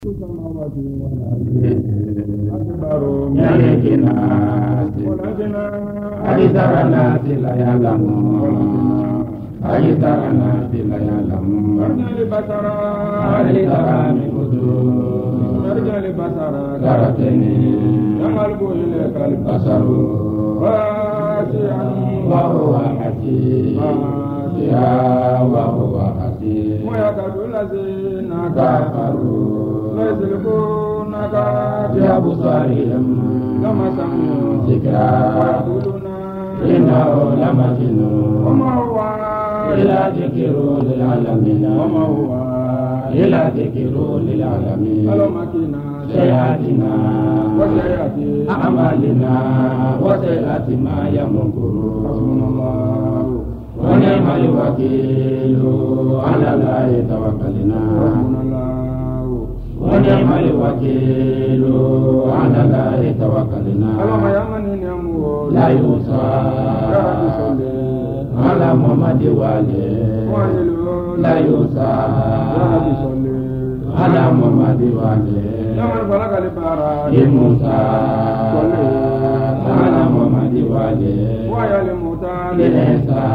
السماوات والأرض أكبر من الناس أكثر الناس لا يعلمون أكثر الناس لا يعلمون ارجع البصر هل ترى من فجور ارجع البصر كرتني ينقلب إليك البصر خاشعا وهو حكيم وهو حكيم ويكاد الذين كفروا يسلكونك بأبصارهم كما سمعوا ذكرا ويقولون إنه لمجنون وما هو إلا ذكر للعالمين وما هو إلا ذكر للعالمين ألمكنا سيئاتنا وسيئات أعمالنا وسيئات ما يمكرون حسبنا الله ونعم الوكيل على الله توكلنا ونعم الوكيل على الله توكلنا لا يوصى على محمد والي لا يوصى على محمد والي موسى على محمد والي لنسى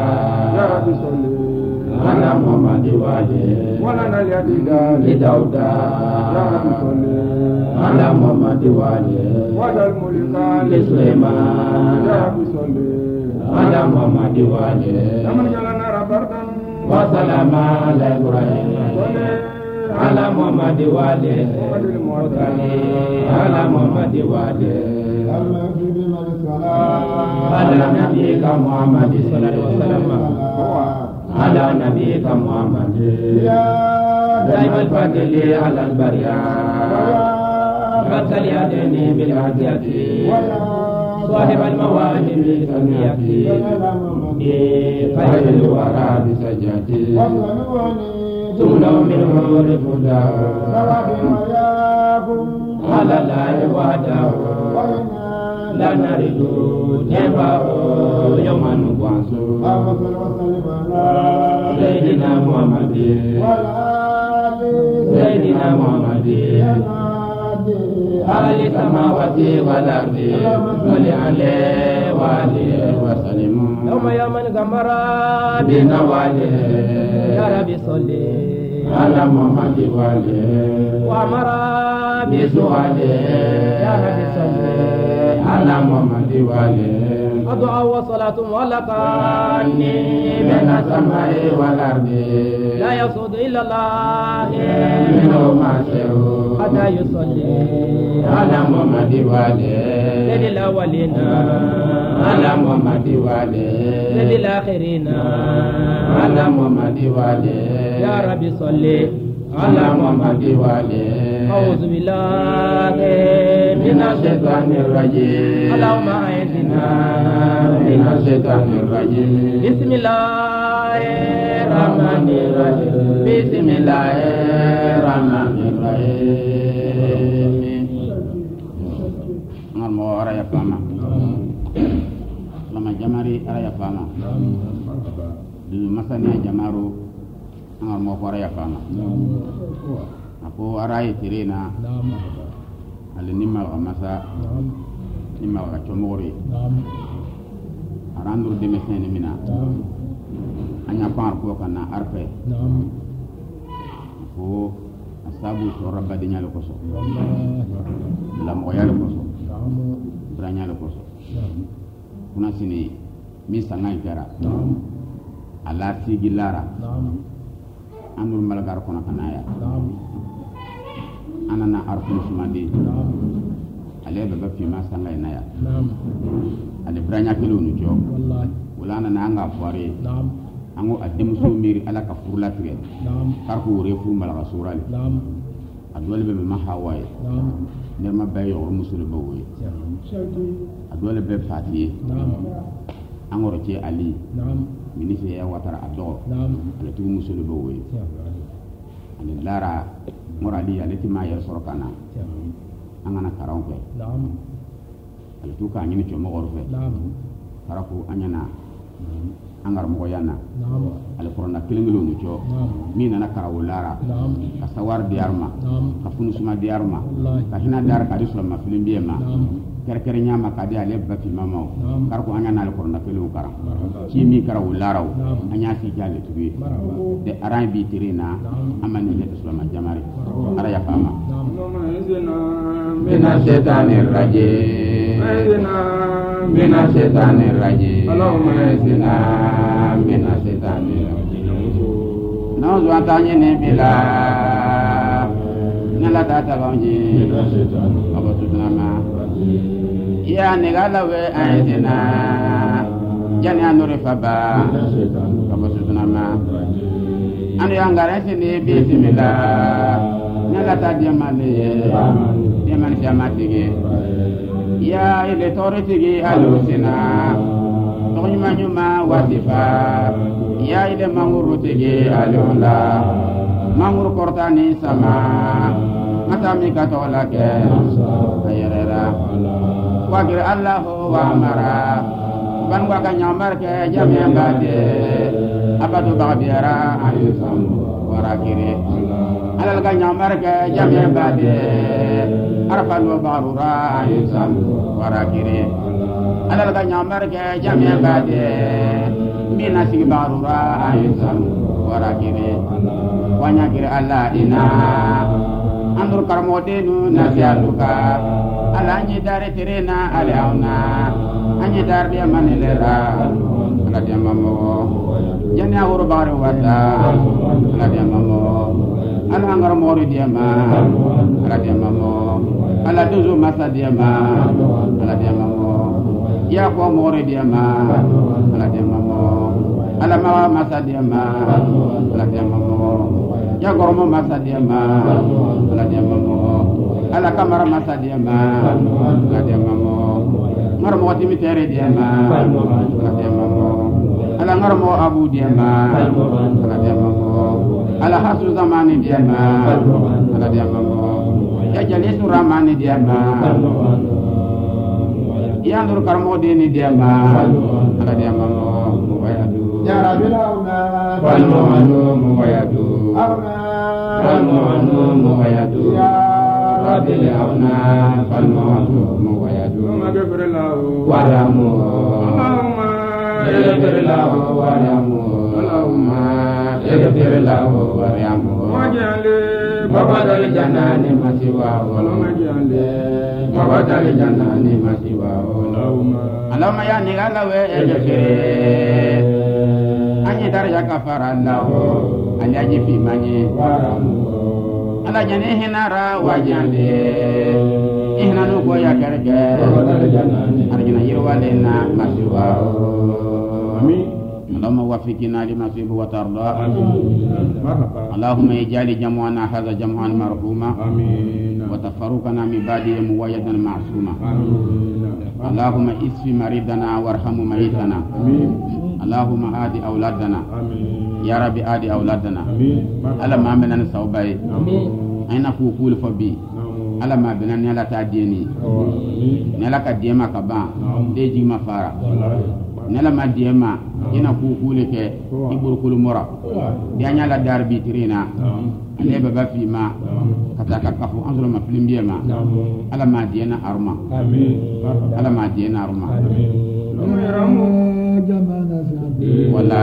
على محمد والي ولنا اليد لداود على محمد والي والملك لسليمان على محمد والي وسلام على ابراهيم على محمد والي على محمد والي على نبيك محمد صلى الله عليه وسلم على نبيك محمد دائما الفضل على البريات حتى اليدين بالعافية صاحب المواهب كالمياه خير الورى بسجاتي تمنع منه الهدى على الله وحده لا نريد نبأ يوم نبعث سيدنا محمد سيدنا محمد أهل السماوات والأرض صل عليه وآله وسلم يوم من غمر بنواله يا ربي صل على محمد وآله وأمر بسؤاله يا ربي صل على محمد وآله الدعاء والصلاة ملكاني بين السماء والأرض لا يصعد إلا الله منه ما سوى حتى يصلي على محمد وآله سيد الأولين على محمد وآله سيد الآخرين على محمد وآله يا ربي صلي على محمد وآله أعوذ بالله من الشيطان الرجيم اللهم أعذنا من الشيطان الرجيم بسم الله الرحمن الرحيم بسم الله الرحمن الرحيم نعم أرى فما لما جماري أرى فما المسنى جمارو نعم أرى فما aku arai tirena ale nimmal masa nimmal ka chomori arandur de mesene mina anya par ko kana arfe ko asabu to rabba de nyalo ko so lam oyalo ko so branya ko so kuna sini mi sangai gara ala sigilara andur malagar kona kanaya anana arfun sumandi ale baba fi ma sanga inaya ale branya kilo nu jo wala na anga fare ango adem so miri ala ka furla tre karku re fu mal rasulal adwal be ma hawai ne ma bayo musul bawi adwal be fatiye angoro ci ali ministre ya watara ado ale tu musul bawi ale lara morali aleti ma yer sorokana angana karawbe ale tu ka nyini chomo gorfe karaku anyana angar mo yana al qur'ana kilingelo no cho mina na karawulara ka sawar diarma ka funu suma diarma ka hina dar ka risula ma filim biema kere nyama ka dia le bati mamao kar ko anya na al qur'ana kilu kara ci mi karawulara anya si jale tubi de aran bi tirina amani le risula ma jamari ara ya fama mina shaitanir rajim mina shaitanir rajim Allahumma zina mina shaitanir rajim nauzu atanye ne bila nala data banji abatuna ma ya negala we aidina jani anure faba abatuna ma anu yangare sini bismillah nala ta diamane diamane jamatigi ya ile torotigi alusina tonyuma wasifa ya ile manguru tigi alula manguru kortani sama matami katola ke ayerera wagir Allahu wa amara ban wa kanyamar ke jamia bade abadu bagbiara ayusam warakire alal kanyamar ke jamia bade arfan wa barura ayusam warakire alal kanyamar ke jamia bade mina sig barura ayusam warakire wanyakire Allah ina andur karmodenu nasialuka alanyi dare terena alauna anyi dar dia manelera ala dia mamo jani awur baru wata ala dia mamo ala angar mori dia ma ala dia mamo ala tuzu masa dia ma ala dia mamo ya ko mori dia ma ala dia mamo ala ma masa dia ma ala dia mamo ya gormo masa dia ma ala dia mamo ala kamara masa dia ma ala dia mamo ngarmo timi tere dia ma ala dia mamo ala ngarmo abu dia ma ala dia mamo ala hasu zamani dia ma ala dia mamo ya jalisu ramani dia ma ya nur karmo dini dia ma ala dia mamo wayadu ya rabbina wal mu'minu والمعلوم ويدو رب العونا فالمعلوم ويدو اغفر له وارحمه اللهم اغفر له وارحمه اللهم اغفر له وارحمه واجعل مبعد الجنان مسواه اللهم اجعل مبعد الجنان مسواه اللهم يا نغلا واغفر anyi darja kafara Allah alaji fi manye ala jane hinara wajande ihna no ko ya karge arjuna yirwalena maswa amin اللهم وفقنا لما تحب وترضى اللهم اجعل جمعنا هذا جمعا مرحوما وتفرقنا من بعده مويدا معصوما اللهم اشف مريضنا وارحم ميتنا اللهم آدي أولادنا يا ربي آدي أولادنا ألا ما مننا صوباي أين كوكول فبي ألا ما بنا نلا تاديني نلا كديما كبا ديجي مفارا نلا ما ديما ina kukule ke iburkul mora dia nyala dar bitrina ale baba fi ma kata kafu anzuro ma flimbiema ala ma diena arma amin ala ma diena arma wala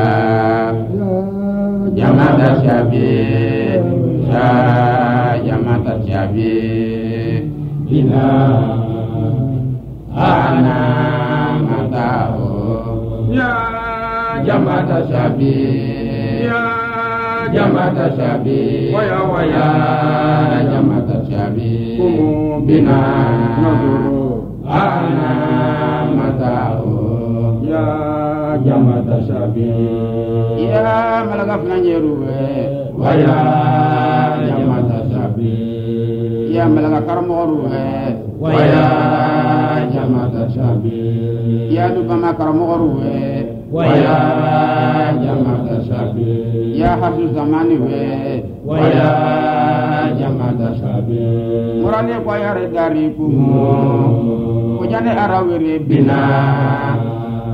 jamada shabi sha jamada shabi ila ana matao ya jamata shabi ya jamata shabi waya waya jamata shabi bina ana matao ya jamata shabi ya malaga flanyeruwe waya jamata shabi ya malaga karmoruwe waya jamata shabi ya dubama karmoruwe waya jamata shabi ya hasu zamani we waya jamata shabi murane kwa yare dari kumu kujane arawiri bina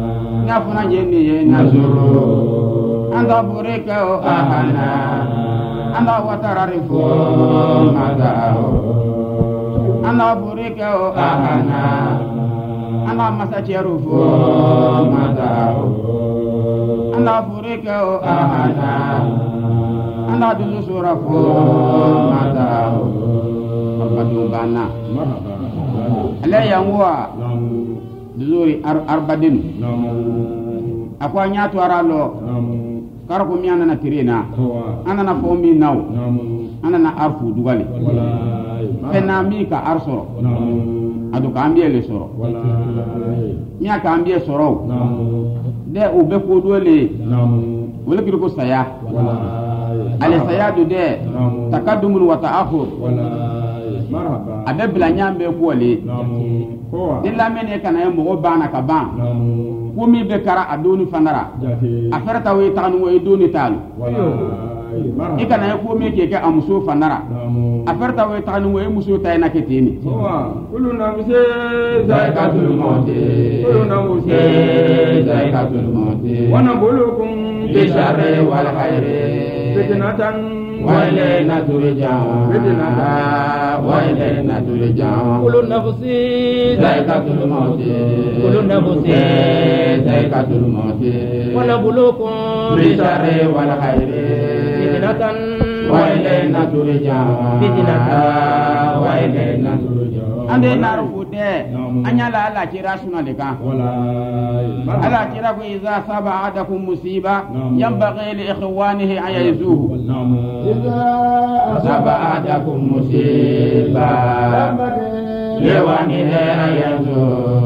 nyafuna jeni nazuru anda bureka o ahana anda watararifu madao anda bureka o ahana anda masacherufu madao anda bureka o ahana anda dulusurafu madao bana ala yangwa duzuri arbadin akwa nyatu aralo karako miana na tirena ana na fomi naw ana na arfu dugali pena mika arsoro adu kambie le soro nya kambie soro de ube ko dole wala kirko saya ale saya do de takaddum wa ta'akhur abe bila nyambe ko le dilla mene kana mo bana ka ban ko mi be kara adoni fanara afarta we tanu we doni talu ikana ko mi ke ka amuso fanara afarta we tanu we muso tayna ke tini kuluna muse zaikatul mauti kuluna muse zaikatul mauti wana bulukum bi sharri wal khairi fitnatan وإلينا ترجعون وإلينا ترجعون كل نفس ذائقة الموت كل نفس ذائقة الموت ونبلوكم بالشر والخير فتنة وإلينا ترجعون فتنة وإلينا ترجعون ande narufu de anyala ala kira suna de kan ala kira ko iza saba adakum musiba yanbaghi li ikhwanihi an yazuhu iza saba adakum musiba lewani he ayazu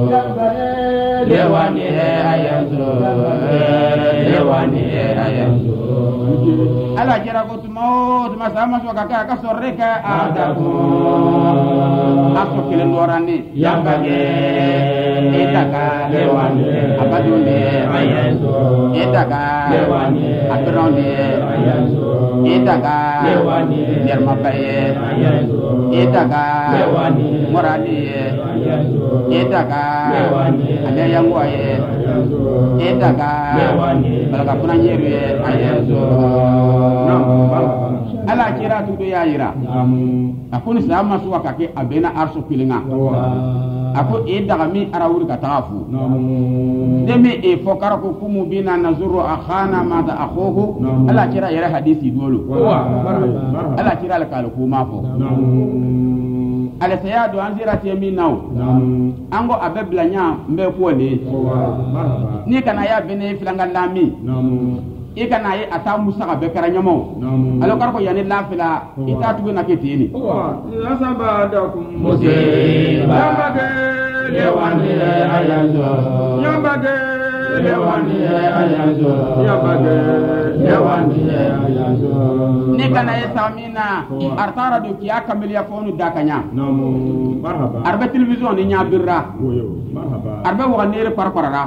lewani he ayazu lewani he ayazu ala kira ko tuma sama so kaka ka sorreka adakum aso kelen dorani yambage etaka lewani abadunde ayazo etaka lewani abronde ayazo etaka lewani dermabaye ayazo etaka lewani moradi ayazo etaka lewani ale yangwaye ayazo etaka lewani balaka punanyeru ayazo ala kira tudo ya yira akuni sama suwa kake abena arso pilinga ako e daga mi arawuri ka tafu deme e fokara ko kumu bina nazuru akhana ma da akhuhu ala kira yara hadisi dolo ala kira la kala ko mafo ala sayadu anzira temi naw ango abebla nya mbe ko le ni kana ya bene filanga lami ikana ye ata musa ka bekara nyamo alo karko yani lafila itatu na ketini asabadakum musiba yambage lewani ayazo yambage lewani ayazo yambage lewani ayazo nikana ye samina artara do kiya kameliya fonu dakanya marhaba arbe television ni nyabirra arbe wa nere parparara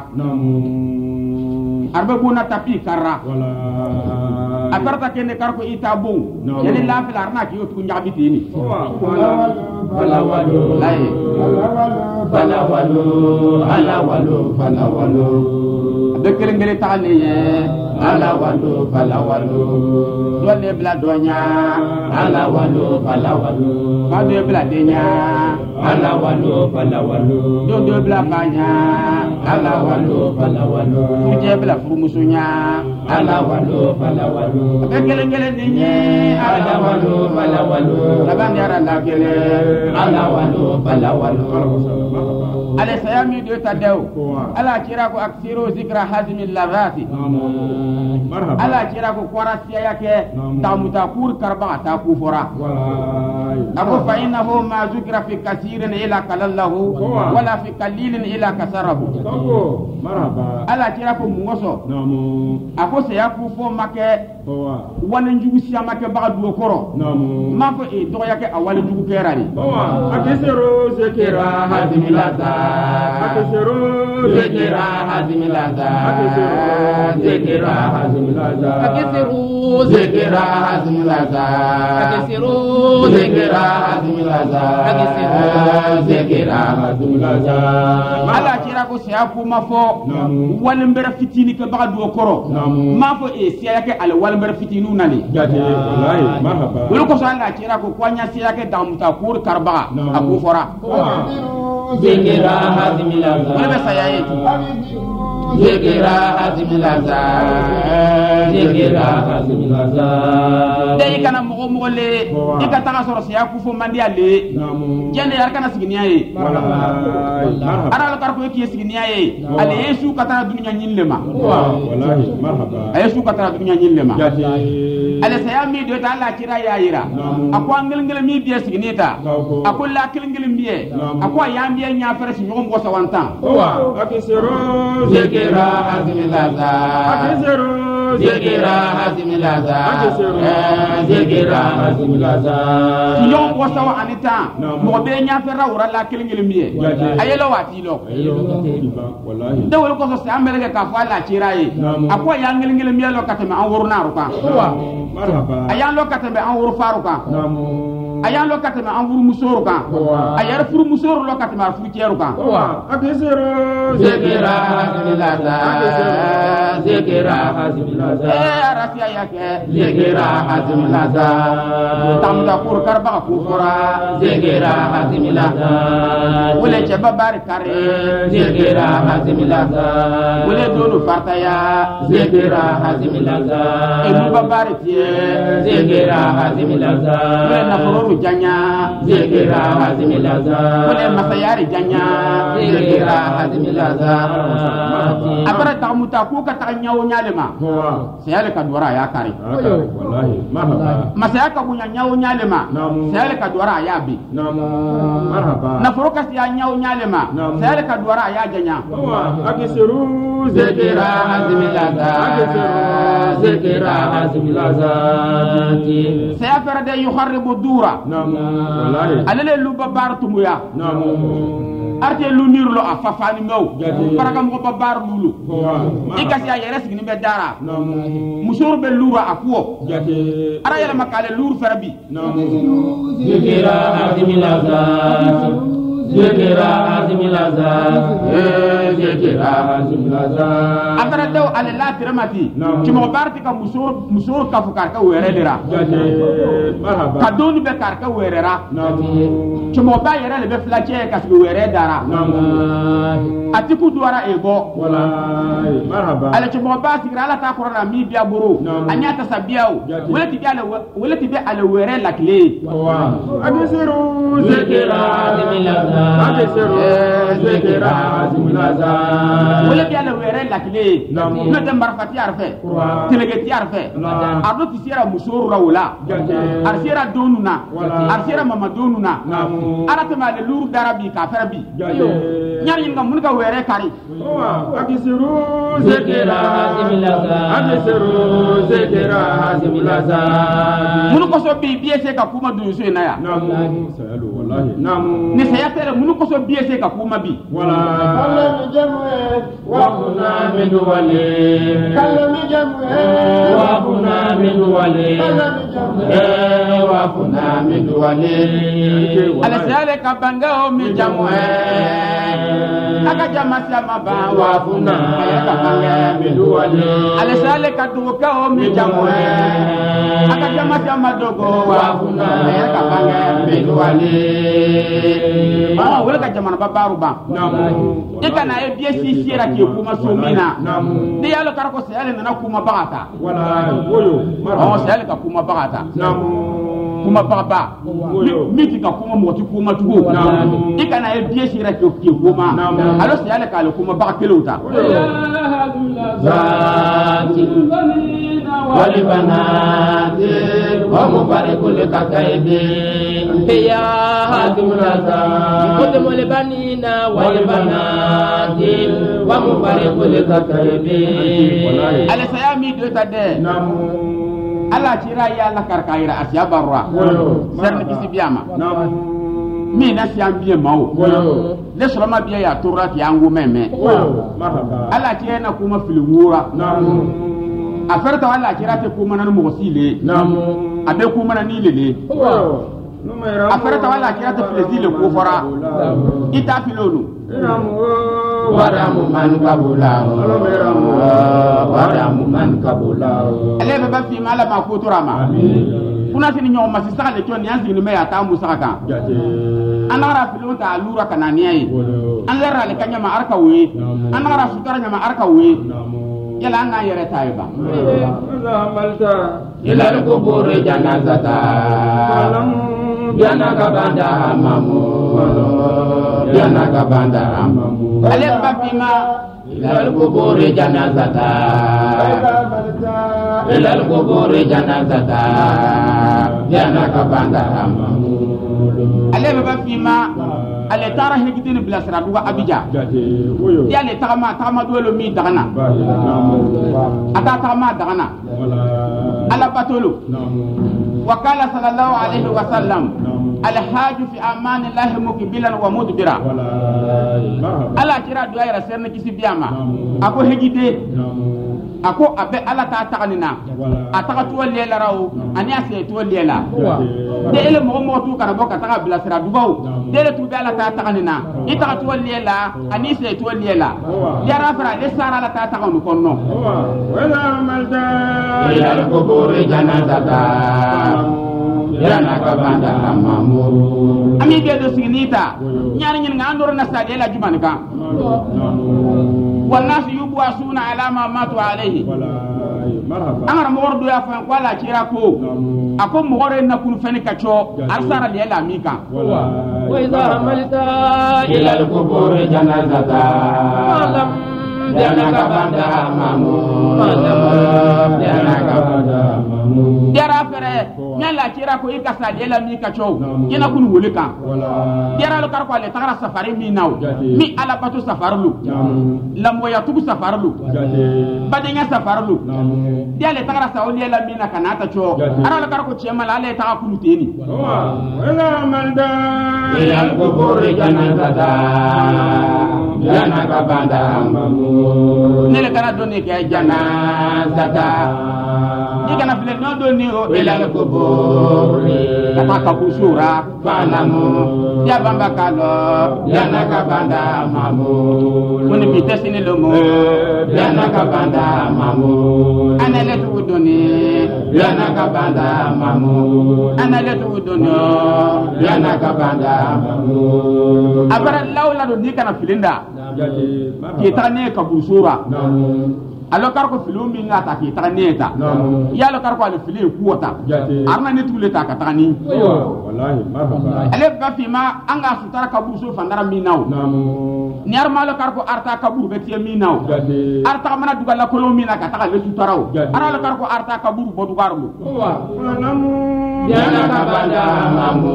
arbe bona tapi karra aparta kene karko itabu yani la fil arna ki yotu nyabi tini wala walu lay wala walu ala walu fala walu dekere ngere taliye ala walu fala walu dole bla donya ala walu fala walu kade bla denya ala walu fala walu do bla banya ala walu fala walu tuje bla furumusunya ala walu fala walu bekele ninye ala walu fala walu labani ara la kele ala walu fala walu ala sayami do tadaw ala kira ko aksiru zikra hazmi lavati ala kira ko qarasiya yake tamuta kur karba ta kufura ako fa innahu ma zikra fi kasirin ila kalallahu wala fi qalilin ila kasarabu ala kira ko muwoso ako se yaku fo make wala njugu siya make ba du koro mako e do yake awali njugu kerani akisiru zikra hazmi lavati akisiru zikra hazmi lavati zikra hazmi lavati akisiru zikra hazmi lavati akisiru zikra hazmi lavati akisiru zikra hazimlaza ala kira ko siya kuma fo walmbere fitini ke baga do koro ma fo e siya ke al walmbere fitinu nani jate wallahi marhaba wala ko sala kira ko kwanya siya ke damuta kur karba aku fora zikra hazimlaza wala saya yeti zikra hazimlaza zikra hazimlaza dai kana mo le ikata soro siya ku fo mandi ale jende yar kana signiya ye ara la karko ki signiya ye ale yesu kata dunya nyillema wallahi marhaba yesu kata dunya nyillema jate ale saya mi do ta Allah kira ya yira akwa ngel mi biye signita akwa la ngel biye akwa ya biye nya fere si nyom ko sawanta akisero zikra hazimlaza akisero zikra hazimlaza zikra hazimlaza nyom ko sawa anita mo be nya fere wura la ngel biye ayelo wati lo wallahi de wol ko so sa ambele ka fa Allah kira ye akwa ya ngel biye lo katama an wurna ruka marhaba ayan lo katama an wur faruka ayan lo katama an wur musoro kan ayar fur musoro lo katama fur kieru kan akisero zikra hazimlaza zikra hazimlaza rafiya yake zikra hazimlaza tamda kur karba ku fora zikra hazimlaza wala jaba bar kare zikra hazimlaza wala dolu fartaya zikra hazimlaza ebu babari tie zikra hazimlaza wala nafuru janya zikra hazimlaza wala masayari janya zikra hazimlaza abara tamuta ku ka ta nyawo nyalema sayale ka dwara ya kare wallahi marhaba masaya ka bunya nyawo nyalema sayale ka dwara ya bi marhaba nafuru ka siya nyawo nyalema sayale ka dwara ya janya akisiru zikra hazimlaza zikra hazimlaza saya fere de yuharribu dura wallahi alele luba bar tumuya arte lunir lo afafani mew baraka mo babar lulu ikasi ya yeres gni be dara musor be lura akuo ara yele makale lur farabi zikra hazimlaza zikra hazimlaza zikra hazimlaza abara daw ale la tiramati ci mo barti ka musor ka fukar ka were dira marhaba ka donu be kar ka werera ci mo ba yere le be flache ka su were dara atiku duara ego wallahi marhaba ale ci mo ba sigra ala ta korona mi biya buru anya ta sabiaw wala ti bi ale were la clé akisiru zikra hazimlaza akisiru zikra hazimlaza wala bi ala were la clé no dem barfati arfe telegeti arfe ardo ti sera musoro rawla arsira donuna arsira mama donuna arata ma le luru darabi ka farabi nyar yin ngam mun ka were kari akisiru zikra hazimlaza akisiru zikra hazimlaza mun ko so bi biese ka kuma du so na ya sayalu wallahi ni saya tere mun ko so biese ka kuma bi wala wa kuna min wali kalami jamu wa kuna min wali wa kuna min wali ala sale ka banga o mi jamu aka jama sama ba wa kuna ka banga min wali ala sale ka du ka o mi jamu aka jama sama dogo wa kuna ka banga min wali wala ka jama ba baru ba ikana e biesi sira ki kuma sumina de yalo karako sale nana kuma bagata wala woyo sale ka kuma bagata kuma baba miti ka kuma moti kuma tugo ikana e biesi sira ki kuma alo sale ka kuma ba kelota zati والبنات ومبارك لكتيبي يا حاتم الرزاق قدم البنين والبنات ومبارك لكتيبي على سيامي دوتا ala tira ya la karkaira asya barra serni kisi biyama mi na siam biye mawo le soloma biye ya turati yangu meme ala tira na kuma filwura afarta wala kira te kuma nan mo sile abe kuma nan ni lele afara tawala kira ta plaisir le ko fora ita filonu wadamu man kabula ale ba fi mala ma ko torama kuna tini nyo ma sisa le ton yanzi ni me ata musaka anara filon ta lura kananiya yi an lara le kanya ma arka we anara sutara nya ma arka we yala an yere tayba ila al-qubur janazata yana kabanda mamu yana kabanda mamu ale babima ila al-qubur janazata ila al-qubur janazata yana kabanda mamu ale babima ale tara hegitini bilasira duga abija ya le tagama dolo mi dagana ata tagama dagana ala batolo wa qala sallallahu alaihi wa sallam al haju fi amani llahi mukbilan wa mudbira ala kira duya yara serna kisi biyama ako hegite ako abe ala ta taganina ataka to lela rawo ani ase to lela de ele mo tu kana boka taka bilasira dubaw de le tu be ala ta taganina itaka to lela ani se to lela yara fara de sara ala ta taganu konno wala malda ila al-qubur janazata yana kabanda amamu ami be do signita nyari nyin ngandoro na sa de la jumanika والناس يبواسون على ما ماتوا عليه أمر مغرد يا فان ولا كيراكو أكون مغرد نكون فني كشو أرسل ليلا ميكا وإذا عملت إلى القبور جنازة janaka banda mamu janaka banda mamu dara fere nyala kira ko ikasa lela mi kacho ina kun wulika dara lo karko ale tagara safari mi naw mi ala batu safarlu lambo ya tubu safarlu badenya safarlu diale tagara sauli lela mi na kanata cho ara lo karko chema ale taga kunu teni wala malda ila al-qubur janazata janaka banda mamu nele kana doni ke janazata dikana file no doni o ila al-qubur kata kabusura falamu ya bamba kalo janaka banda mamu kuni bitesini lomo janaka banda mamu anele tu doni janaka banda mamu anele tu doni janaka banda mamu abara lawla do dikana filinda kita ne kabusura alo karko filumi ngata kita neta ya lo karko ale fili kuota arna ne tuleta katani wallahi marhaba ale bafima anga sutara kabuso fandara minaw ni arma lo karko arta kaburu betie minaw arta mana dugal la kolomina kataka le sutaraw ara lo karko arta kaburu bodugarlu walamu yana kabanda mamu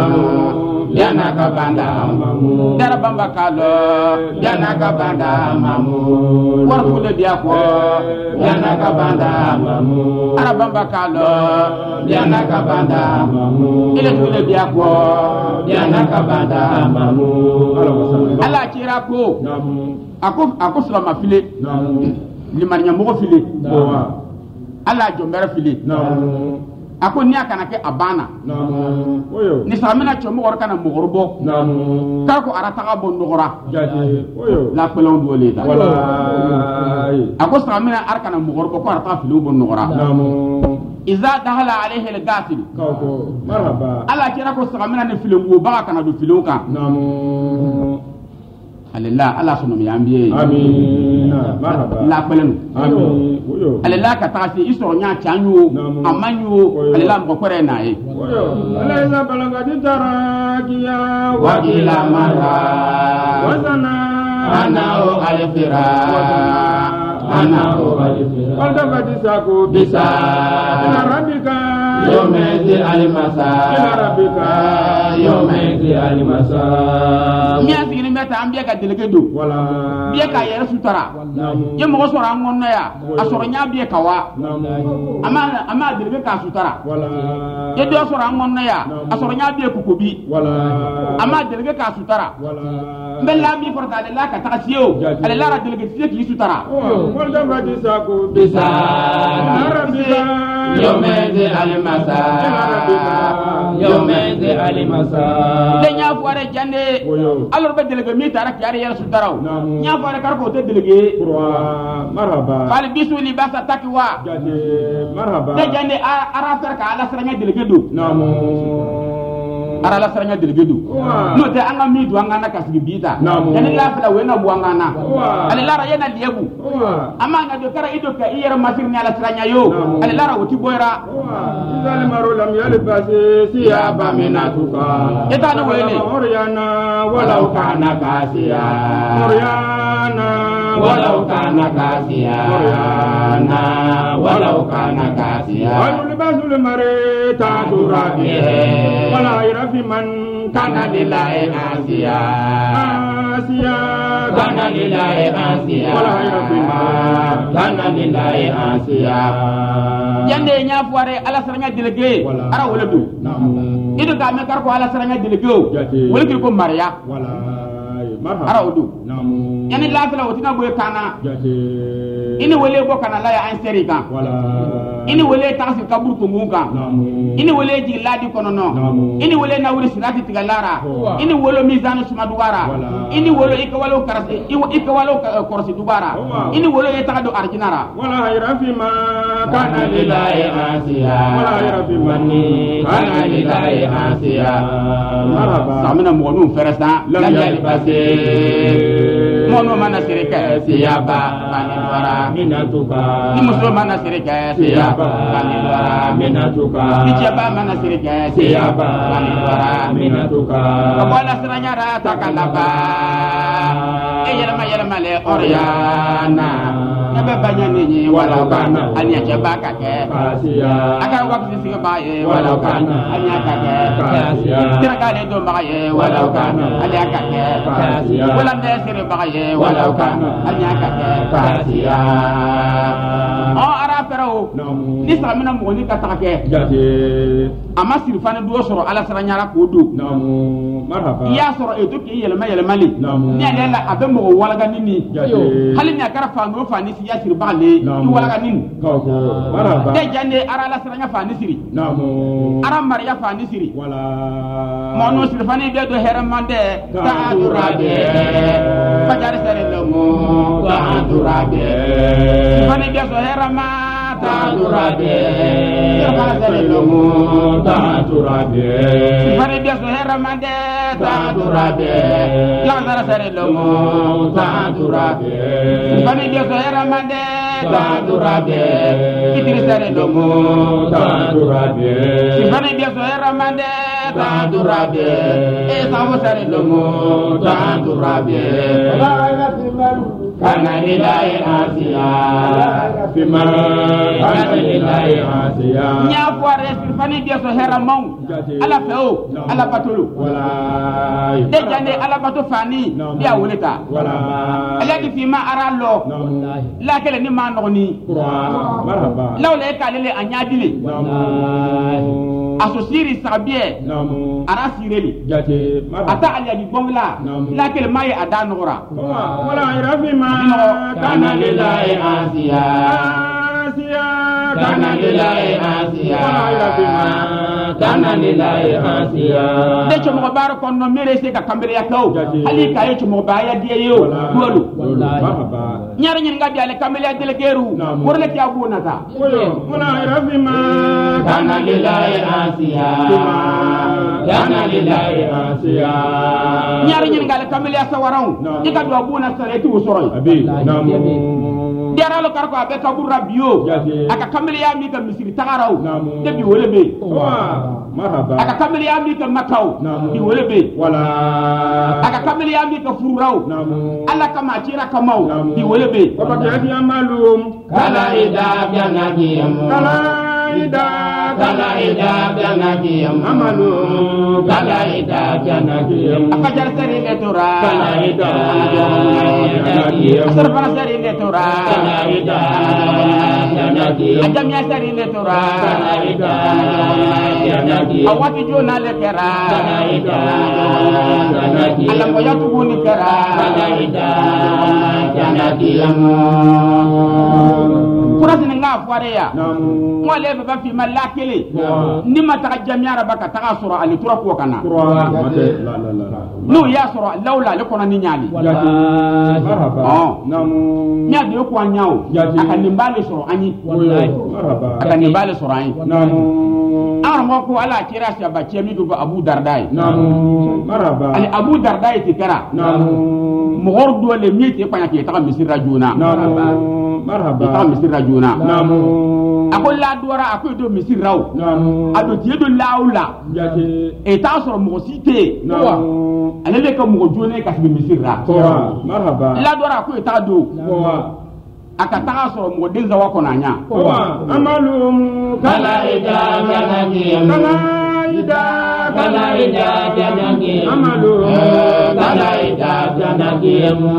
yana kabanda mamu dara bamba kalo yana kabanda mamu warku le dia ko yana kabanda mamu ara bamba kalo yana kabanda mamu ile tule dia ko yana kabanda mamu ala kira ko ako salama file limanya mo file ala jombera file ako ni akana ke abana oyo ni samina chomo or kana mogorbo ka ko arata ga bon nogora la pelon do leta ako samina arkana mogorbo ko arata filu bon nogora iza dahala alayhi al-ghafil ko marhaba ala kira ko samina ne filu ba kana do filu ka alillah ala sunu mi ambiye amin marhaba la pelenu amin oyo alillah ka taasi iso nya chanyu amanyu alillah mo kore na e alillah balanga ditarakiya wa ila mara wa sana ana o alfira ana o alfira wanda badisako bisa rabbika yawmati almasa rabbika yawmati almasa meta ambia ka delege do wala biya ka yere sutara ye mo sora ngonno ya asoro nya biya ka wa ama delege ka sutara wala ye do sora ngonno ya asoro nya biya kukobi wala ama delege ka sutara wala mbella mi porta de la ka takasiyo ale la delege tie ki sutara wala da ba di sako bisa rabbiya yomende alimasa yomende alimasa le nya fuare jande alors be delege mi tara kiari yar sutaraw nya fuare kar ko te delege marhaba fal bisu libasa takwa marhaba de jande ara fer ka ala sranga delege do ara la saranga delgedu no te anga mi du anga na kasigi bita yani la fala wena bu anga na ale lara yena liebu ama nga do kara ido ka iyera masir ni ala saranga yo ale lara woti boyra izal maru lam yalbasi siyaba minatuka eta no wele oriana walau kana kasiya oriana walau kana kasiya oriana walau kana kasiya ayul basul mare ta durabi wala fi man kana lillahi asiya kana lillahi asiya wala fi man kana lillahi asiya yande nya fuare ala saranga delege ara wala du ido ga me kar ko ala saranga delege wala ko maria wala ara odu yani la fela wotina boy kana ini wele bo kana la ya anseri kan ini wele taxi kabur ko ngunga ini wele ji ladi kono no ini wele na wuri sinati tigalara ini wolo mizanu suma dubara ini wolo ikawalo karasi ikawalo korsi dubara ini wolo etagado arjinara wala irafi ma kana lillahi asiya wala irafi manni kana lillahi asiya samina monu ferasa la yali base mono mana sirika siyaba kanilwara minatuka ni muso mana sirika siyaba kanilwara minatuka ni jaba mana sirika siyaba kanilwara minatuka wala siranya rata kalaba yelma le oriana nebe banyani ni wala kana anya jaba kake siya aka wakti siga baye wala kana anya kake siya tirakale do baye wala kana anya kake siya wala ndesire baye wala kana anya kake siya ara perao ni samina mo ni katake jate ama sirfane do soro ala saranya ra ko do marhaba ya soro e to ki yelma mali ni ala abe mo wala ga nini hali ni akara fa no fa ni si ya sirba le ni wala ga nini marhaba de jande ara ala saranya fa ni siri ara maria fa ni siri wala mo no sirfane be do heramande ta durabe fajari sare lomo ta durabe fane be so herama ta durabe herama sare lomo ta durabe fane be so heramande ta durabe la sare lomo ta durabe fane be so heramande ta durabe kitri sare lomo ta durabe fane be so heramande ta durabe e sawo sare lomo ta durabe kana lillahi asiya fiman kana lillahi asiya nya foare fani dia so hera maw ala feo ala batulu wala de jande ala batu fani dia wulita wala ala di fi ma aralo la kele ni ma nogni marhaba lawle kalele anyadile asosiri sabie ara sireli jate ata ali di bongla la kele mai ada nora wala irafi ma kana lillahi asiya kana lillahi asiya wala irafi ma kana lillahi asiya de chomo baro kon no mere se ka kambere yakau ali kaye chomo baya die yo dolu nyara nyin ngabi ale kambere dele geru worle ti abuna ta wala irafi ma kana lillahi asiya kana lillahi asiya nyara nyin ngale kambere sawarau ika do abuna sare ti usoro abi diara lo karko abe kabura bio aka kambere ya mi ka misiri tagarau de bi wole be marhaba aka kameli ambi ka makau di wolebe wala aka kameli ambi ka fururau alla kama tira kamau di wolebe wa bakati amalum kala ida janagiyam kala ida janagiyam amalu kala ida janagiyam aka jar sari le tora kala ida janagiyam asar para sari le tora kala ida janagiyam ajam ya sari le tora kala ida janagiyam awati jona le kera ala mo yatu buni kera janagiyam kurasi nga anga foire ya mo le ba fi malla kele ni mata jamiara baka taga sura ali tura ko kana no ya sura laula le kona ni nyali marhaba namu nya de ko nyaaw aka nimbale sura anyi aka nimbale sura anyi namu armo ko ala kira shi ba kemi do Abu Dardai namu marhaba ali Abu Dardai tikara namu mogor do le miete ko nyake taga misira juna namu marhaba taga misira juna namu akolla dora akodo misiraw namu ado tiedo laula jate e ta soro mo site namu alele ko mo jone ka bi misira ko marhaba la dora ko ta do ko aka ta soro mo de zawa ko nanya ko amalum kala ida janaki kala ida janaki amalum kala ida janaki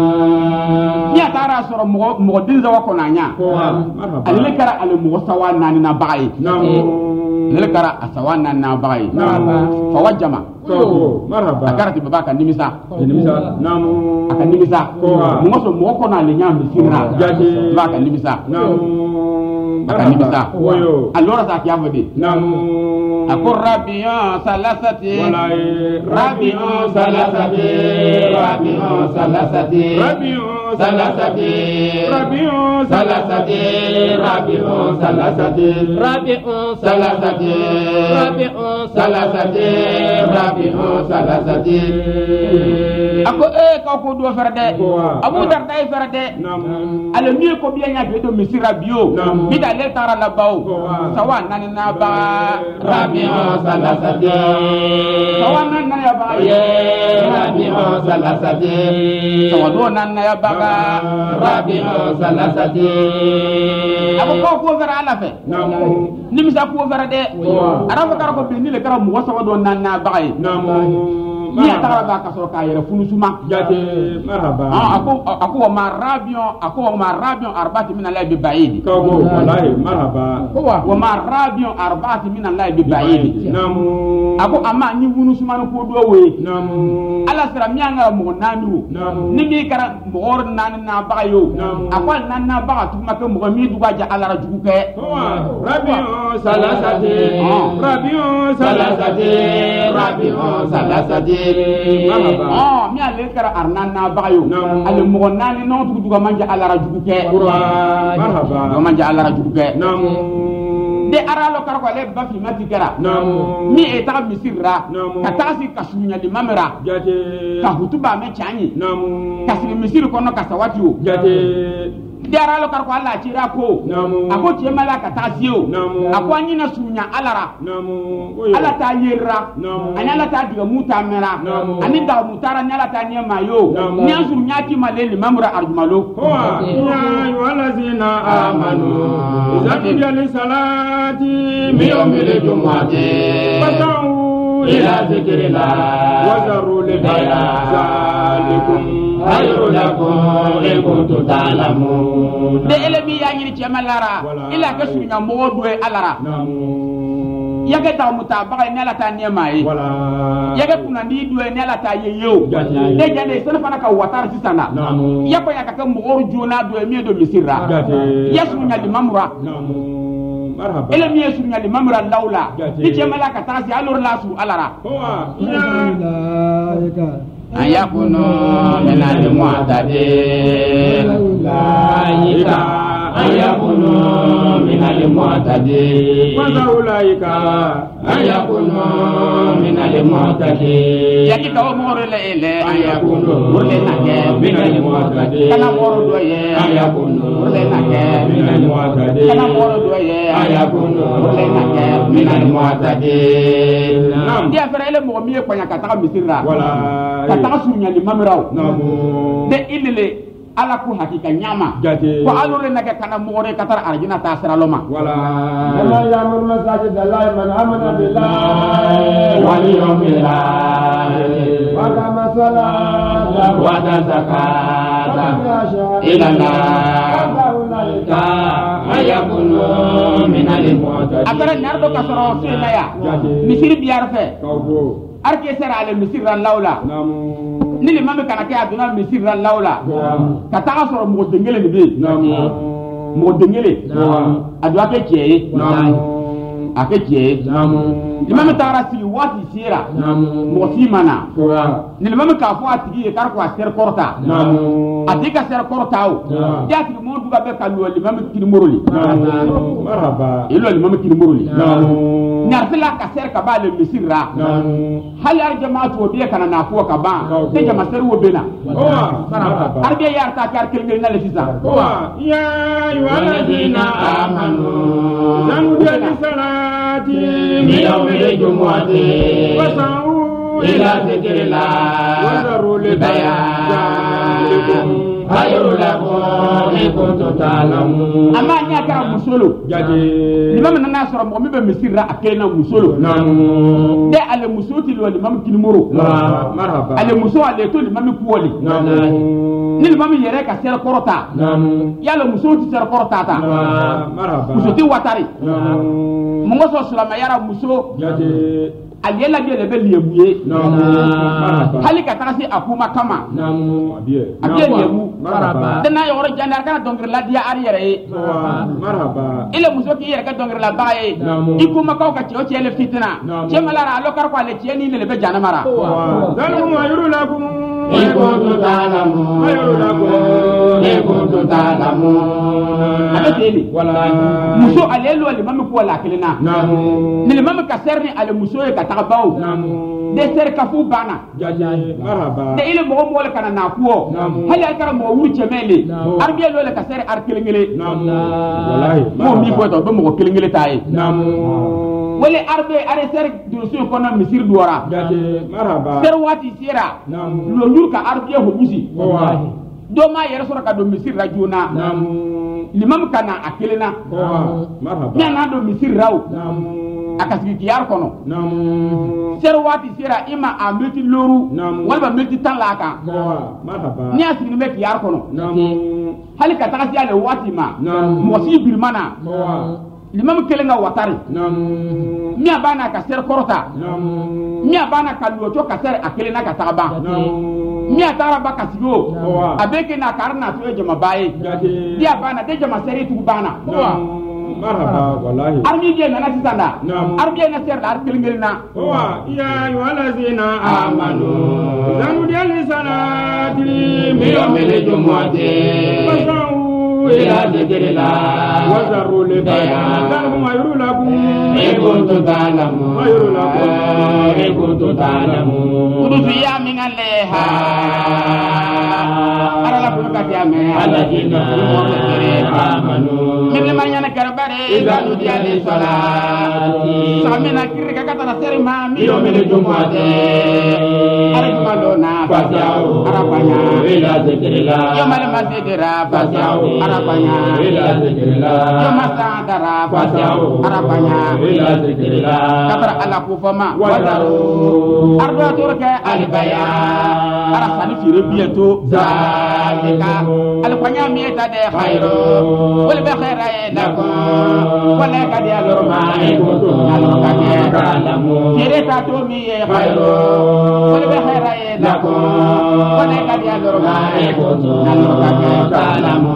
ya tara soro mo de zawa ko nanya ko marhaba alele kara ale mo sawa nani na bai namu lelkara asawana na bai fa wajama marhaba akarati babaka nimisa namu akanimisa ngoso moko na lenya misira jaje baka nimisa namu akanimisa allora sa kiavodi namu akor rabbiya salasati rabbiya salasati rabbiya salasati rabbiya salasati rabbiya salasati rabbiya salasati rabbiya salasati rabbiya salasati rabbiya salasati ako ka ko do ferde Abu Dardai ferde ale mi ko biya nya do misira bio mi da le tara la baw sawa nan na ba rabbiya salasati sawa nan na ya ba rabbiya salasati sawa do nan na ya ba rabbiya salasati ako ko vera ala fe ni mi sa ko vera de arafa kar ko bi ni le kara mo sawa do nan na ba ni atara ba ka soro ka yere funusuma jate marhaba ako wa marabion arba'ati min Allah bi ba'id ko wallahi marhaba wa marabion arba'ati min Allah bi ba'id namu ako ama ni funusuma ko do we namu ala sira mi anga mo nanu ni mi kara mo or nan na ba yo ako nan na ba tu maka mo mi duga ja ala rajugu ke rabion salasati rabion salasati rabion salasati mi ale kara arnan na bayo ale mo nani no duga manja ala rajugu ke marhaba manja ala rajugu ke de aralo kara ko le bafi matikara mi eta misira ka tasi kasunya di mamera ka hutuba me chani ka sini misir kono ka sawati o diara lo kar ko Allah tira ko ako ti mala ka tasio ako anyina sunya alara ala ta yera anyala ta diga muta mera ani da mutara nyala ta nyema yo nyanzu nyati maleli mamura arjumalo ya walazina amanu izati bi salati mi yawmil jumu'ati fatau ila zikrillah wa zaru li zalikum khairu lakum in kuntum ta'lamun de elemi ya nyiri ci amalara ila ka sunya modu e alara yaga ta mutabaga ne la ta ne mai yaga kuna ni duwe ne la ta yeyo de jane sana fana ka watar sisana yako ya ka mo juna duwe mi do misira yasunya di mamra marhaba elemi yasunya di mamra laula di ci malaka ta si alur lasu alara ayakunu minal mu'tadin laika ayakunu minal mu'tadin wa zaulaika ayakunu minal mu'tadin yaki taw moro le ele ayakunu murle nake minal mu'tadin kana moro do ye ayakunu murle nake minal mu'tadin kana moro do ye ayakunu murle nake minal mu'tadin dia fere ele mo mi ko nyaka ta misira wala ta sunya li mamraw de ilile ala ku hakika nyama ko alore naga kana moore katar arjina ta sira loma wala la ya'muru masajid Allah man amana billahi wal yawmil akhir wa qama salata wa zakata ila ka ayakunu min al-mu'tadin akara nardo kasoro sila ya misir biar fe arke sera ale misir ran laula ni le mambe kana ke aduna misir ran laula ka ta soro mo dengele ni be mo dengele adu ake tiye ake tiye limam tara sigi wati sira mo si mana ni limam ka fo atigi kar ko ser korta adika ser korta o ya ti mo duga be kalu limam kini moroli marhaba ilo limam kini moroli nartila ka ser ka ba le misira hal ar jamaatu biya kana na fo ka ba te jama ser wo bena arbiya yar ta kar kelngel na le fisa ya ayyuhalladhina amanu zanu bi salati mi yawmil jumu'ati wasa'u ila dhikrillah wa zarul bayan khayru lakum in kuntum ta'lamun amma nya ka musolo jadi limam nana soro mo mi be misira akena musolo de ale musoti lo limam kinimoro marhaba ale muso ale to limam kuoli ni limam yere ka ser korota yalo musoti ser korota ta marhaba musoti watari mo ngoso sulama yara muso jadi aliela gele be liebuye hali ka tagasi akuma kama abiye liebu marhaba dana yoro jandar kana dongre la dia arrière marhaba ile muso ki yere ka dongre la baye ikuma kaw ka cio ciele fitna cemalara lokar ko ale cieni le be jana mara dalum ayuru lakum ikuntu ta'lamun ayuru lakum ikuntu ta'lamun abeteli wallahi muso alelo le mami ko la kelena ni le mami ka serni ale muso e ka tagabaw de ser ka fu bana marhaba de ile mo mo le kana na kuo hali akara mo wuri chemele arbiye lo le ka ser ar kelengele wallahi mo mi ko to be mo kelengele tay wala arbe are ser dursu ko na misir duwara marhaba ser wati sira lo nyur ka arbiye ho busi wallahi do ma yere sura ka do misir rajuna limam kana akelena marhaba nyana do misir raw akasigi kiyar kono ser wati sira ima amriti loru wala milti talaka marhaba ni asigi me kiyar kono hali ka tagasi ale wati ma mo si birmana limam kelenga watari mi abana ka ser korota mi abana ka luoto ka ser akelena ka tagaba mi atara ba kasigo abeke na karna to jama baye dia bana de jama seri tu bana marhaba wallahi armi je na sisanda armi na ser dar kelngelna ya ayyuhallazina amanu zanu dial salati mi yawmil jumu'ati fasau ila dhikrillah wa zarul bayan lahum ayru lakum in kuntum ta'lamun ayru lakum in kuntum ta'lamun kudu ya min alleha ara la kudu ka me alladina amanu min man karbare zanu dial salati samina kirka kata na seri ma mi yawmil jumu'ati ara malona fasau arabanya ila dhikrillah yamal masjidira fasau arabanya ila dhikrillah yamasandara fasau arabanya ila dhikrillah kabra ala kufama wadaru arba turka albayan arasani fire bientôt zalika alfanya mieta de khairu wal bi khaira lakum wala kad yalurma ikuntu alamu fire ta to mi khairu wal bi khaira lakum wala kad yalurma ikuntu alamu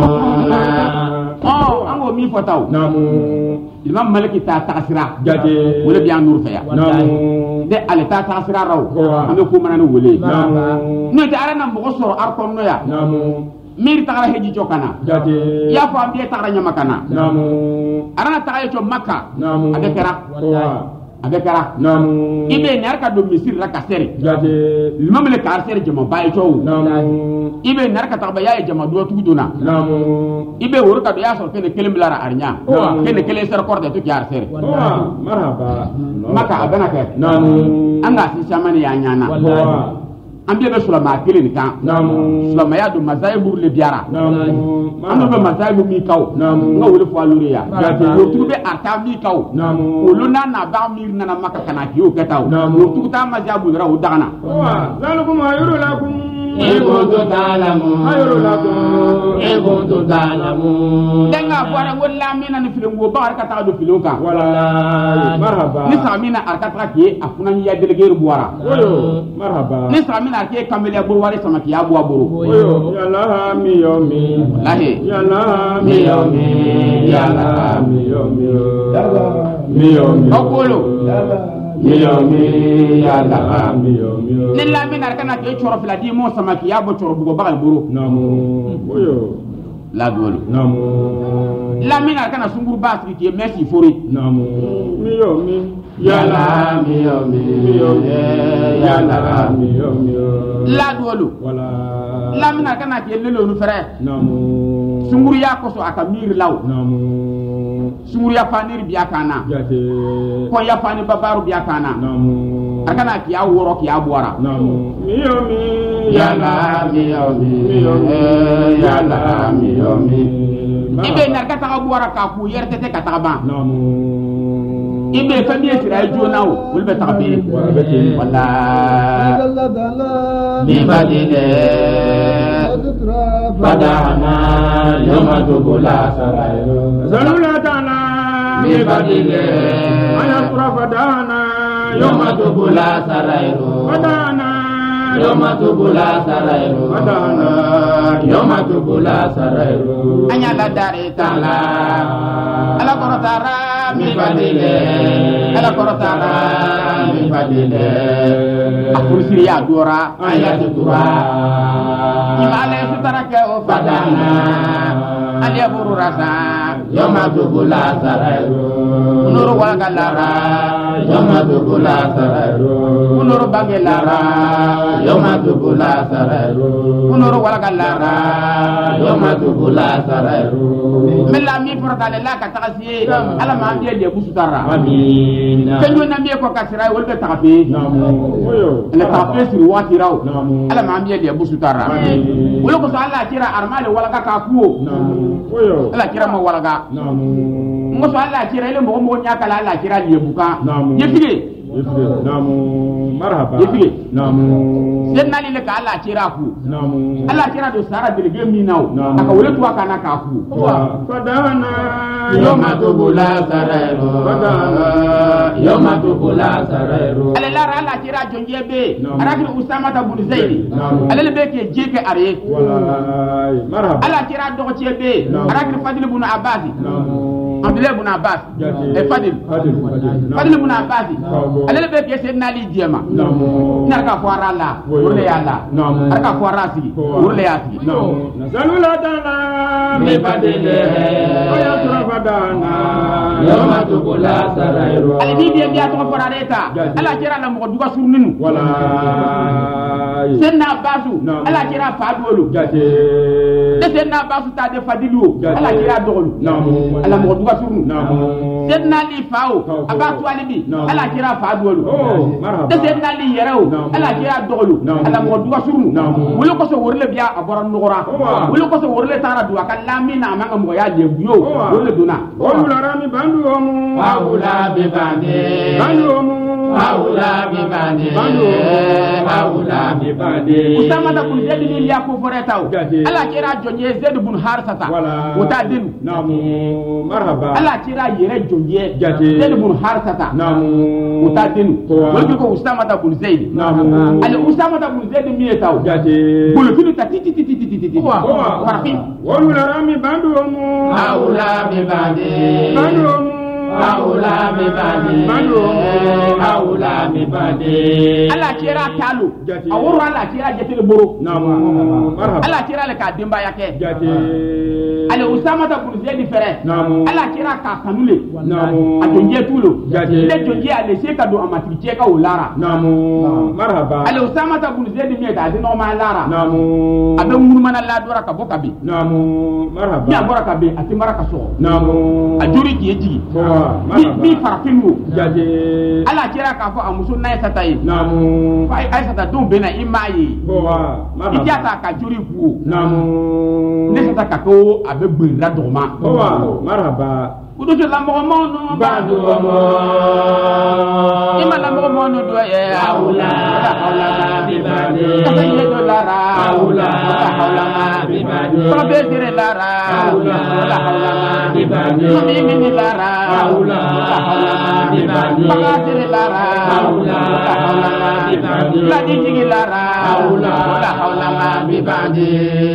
ango mi fotaw imam maliki ta tasira jade wala biya nur faya de ale ta tasira raw ame ko manana wole no ta arana mo soro arkon no ya mir ta heji jokana jade ya fa ambiye ta ranya makana arana ta ayo makka ade kera abekara ibe nar ka do misir la kasere jade limam le kasere jama baye to ibe nar ka taba yaye jama do tuduna ibe wor ka do ya so kene kelim lara arnya kene kele ser korde to jar sere marhaba maka abana ka anga si samani ya nyana ambe be sulama kelin kan sulama ya do mazaibu le biara ambe be mazaibu mi kaw nga wole fo aluriya yo tube ata mi kaw uluna na ba mir na maka kana yo ketaw yo tuta mazabu ra udana zalikum ayuru lakum in kuntum ta'lamun ayro la do in kuntum ta'lamun denga bora wala mina ni filingo ba ka ta do filoka wala marhaba ni samina arkatra ke afuna ya delegeru buara oyo marhaba ni samina ke kamele buru wale samaki ya bua buru oyo yalla mi yomi lahi yalla mi yomi yalla mi yomi mi yomi okolo mi yomi yalla mi yomi ni lamina kana ke choro fila di mo samaki ya bo choro bugo bagal buru namu oyo la dolo namu lamina kana sunguru basri ke merci fori namu mi yomi yalla mi yomi yalla mi yomi la dolo wala lamina kana ke lelo nu fere namu sunguru ya koso aka mir law namu sunguru ya fanir biya kana jate ko ya fani babaru biya kana namu akana ki ya woro ki ya buara namu mi yomi yalla mi yomi yalla mi yomi ibe narka ta buara ka ku yerte te ka ta ba namu ibe fami esira jonawo wulbe ta be wala mi badile badana yawma tubula sarayro zalula dana mi badile ayasura fadana yawma tubula sarayro fadana yawma tubula sarayro fadana yawma tubula sarayro anya la dare tala ala korotara mi badile ala korotara mi badile akursi ya dora ayatu tura imale sutara ke o fadana ali aburu rasa yawma tubula sarayro nuru wala galara yawma tubula sarayro nuru bagelara yawma tubula sarayro nuru wala galara yawma tubula sarayro mela mi portale la ka tagasi ala ma ndiye de busutara amina kenyo na mi ko kasira wolbe tagabe namu oyo le tagabe siri wati raw namu ala ma ndiye de busutara wolo ko ala kira armale wala ka kuo namu oyo ala kira ma wala ga namu ngoso ala kira ile mo nyaka la ala kira liebuka namu yefige namu marhaba yefige namu sen nali le ka ala kira ku namu ala kira do sara delege minaw Naam. aka wole tuwa kana ka ku fadana yawma tubula sarayro fadana yawma tubula sarayro ala lara ala kira jonje be Naam. arakri usama ta bun zaidi Naam. ala le be ke jeke are wala marhaba ala kira do ce be Naam. arakri fadil ibn abbas namu abdullah ibn abbas jate e fadil fadil ibn abbas Naam. ala le be ke sen nali diema namu narka foara la Woyo. urle ya la Naam. arka foara sigi Kowa. urle ya sigi namu nasalula dana mi badile ayasura fadana yawma tubula sarayro ala ni biya to foara reta Jate. ala kira la mo duga surninu wala senna basu Naam. ala kira fadolu jate de senna basu ta de fadilu Jate. ala kira dogolu namu ala mo duga surnu namu senna li fao Fao. abatu alibi Naam. ala kira fadolu oh marhaba de senna li yerau Naam. ala kira dogolu Naam. ala mo duga surnu Naam. wulu ko so worle biya abora nugora Owa. wulu ko so worle tara duwa kan lamina manga mo ya de buyo Owa. worle duna Oyu larami bandu omu haula bi bande bandu omu haula bi bande Bandu. haula bi bande usama da kun zedi ni ya ko foretaw Jate. ala kira jonye zedi bun harsata wala uta dinu namu marhaba ala kira yere jonye Jate. zedi bun harsata namu uta dinu Kowa. wala ko usama da kun zaidi namu ali usama da kun zaidi mi taw jate bulu finu ta titi titi titi Kowa. farfi Oyu larami bandu omu haula bi bande bandu omu haula bi bande Bandu. haula bi bande ala kira kalu Jate. awuru ala kira jete le boro namu marhaba ala kira le ka demba yake jate ali usama da kun zaidi fere namu ala kira ka kanule namu a jonje tulo Jate. le jonje ale se ka do amati je ka ulara namu marhaba ale usama ta kun zaidi mi ta dino ma lara namu abe murmana la dora ka boka bi namu marhaba ya bora ka be ati maraka so namu a juri ki eji Kowa. mi farafin wo jate ala kira ka fo amuso na yata tayi namu fa ay sata dum bena imayi Kowa. marhaba ijata ka juri ku namu ne sata ka ko abe gbinra dogma Kowa. marhaba kudu to lambo mo no bandu omo ima lambo mo no do ye haula bi bande ka ye do lara Professeur Lara la hawla bibandi Mimi Lara la hawla bibandi Professeur Lara la hawla bibandi La Digi Lara la hawla bibandi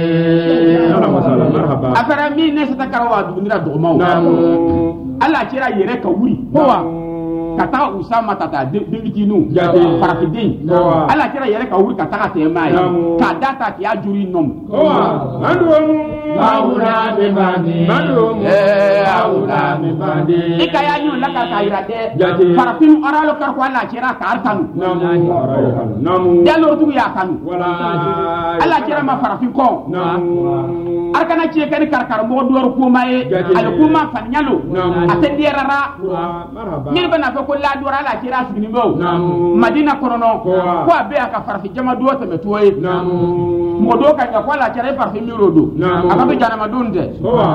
Afara mi ne sata karawa dunira domaw Allah kira yere ka wuri kata Usama tata debitinu farafidin ala kira yere ka wuri kata tema yi ka data ki ajuri nom Aula bibandi aula bibandi ikaya nyu la ka irade farafin aralo kar ko ala kira ka artanu dalo tu ya kanu ala kira ma farafin ko arkana ci kan karkar mo do ko maye al kuma fanyalo atendierara ni bana ko la dora la kira sigini mo Madina korono ko abe aka farfi jama do ta metoye mo do ka ko la kira farfi mirodo aka be jana madunde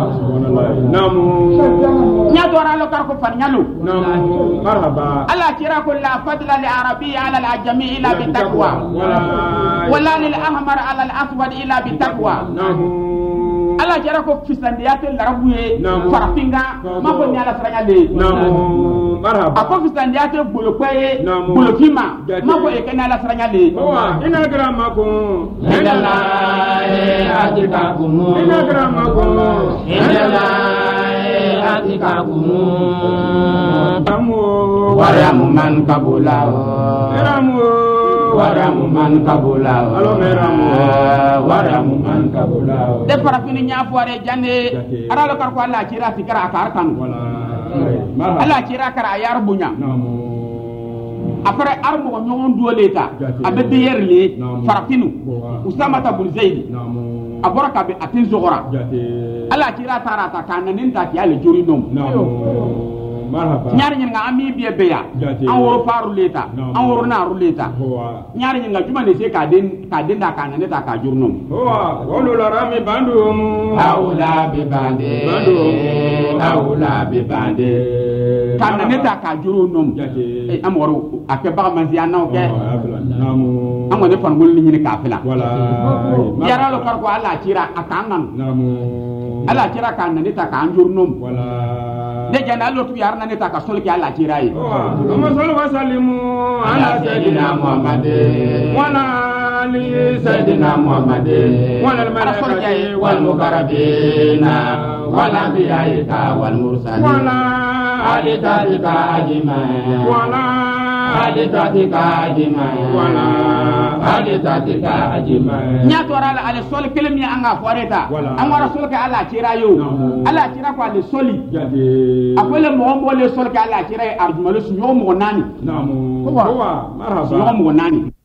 nya dora lo kar ko fanyalo marhaba ala kira ko la fadla li arabi ala al ajami ila bi taqwa wala lil ahmar ala al aswad ila bi taqwa ala kira ko fisandiyate larabuye farfinga mako ni ala saranya le marhaba ako fisandiyate bolokwaye bolokima mako e kana ala saranya le ina grama ko ina la atika kumu ina grama ko ina la atika kumu tamu waramu man kabula eramu waramu man kabula alo meramu waramu man kabula de farafini nyafuare jande aralo kar ko Allah kira tikara akar kan Allah kira kara ayar bunya après armo nyon duoleta abe deyerle farafinu Usama tabul Zaid aboraka be atin zogora Allah kira tarata kananin ta yale jori nom ñaari ñinga ami biye beya an woro faru leta an woro na ru leta ñaari ñinga juma ne se ka den da kana ne ta ka jurnom wolo la rami bandum aula bi bande aula bi bande kana ne ta ka jurnom am woro ape ba manzi anaw ke am woni fan gol ni ka fela yara lo kar ko ala kira akangan ala kira kana ne ta ka jurnom de jana lo tu yarna ne ta ka sol ki ala kira yi amma sallu wa sallimu ala sayyidina Muhammad wa ala ali sayyidina Muhammad wa al malaikati wal mukarrabina wal anbiya'i wal mursalin wa ala ali tatika ajma'in wa ala ali tatika ajma'in wa ala ali tatika ajma'in nya to ala ale sol kelim ya anga foreta an wara sol ka ala kira yo ala kira ko ale soli akwai mo le sol ka ala kira arjumalo su yo mo nani namu wa marhaba yo mo nani